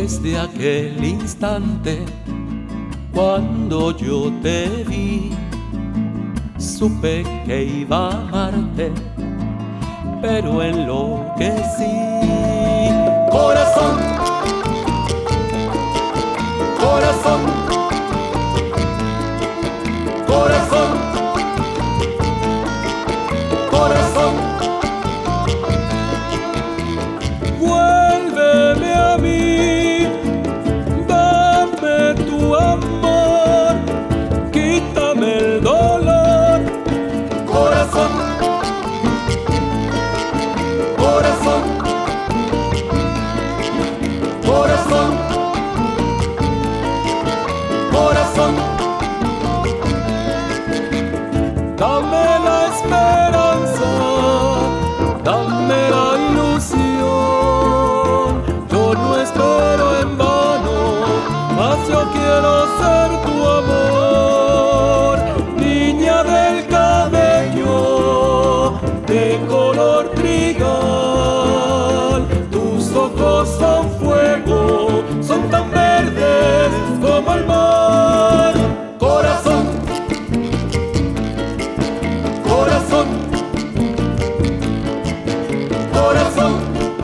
Desde aquel instante, cuando yo te vi, supe que iba a amarte, pero enloquecí. Corazón, corazón, corazón, corazón, vuélveme a mí, dame tu amor, quítame el dolor. Corazón, corazón, corazón, corazón, dame la esperanza, dame la ilusión. Yo no espero en vano, mas yo quiero ser tu amor. Niña del cabello de color trigal, tus ojos son fuego, son tan verdes como el mar. Corazón, corazón, corazón,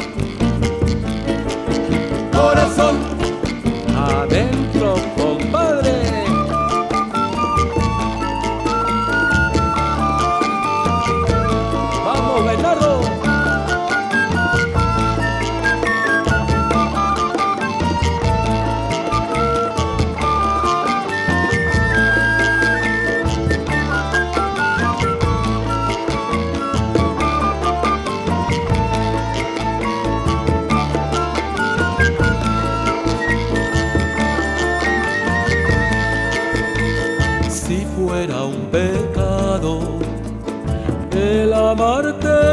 corazón, adentro, compadre. Vamos, Bernardo. Si fuera un pecado el amarte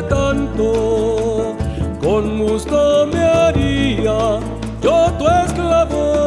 tanto, con gusto me haría yo tu esclavo.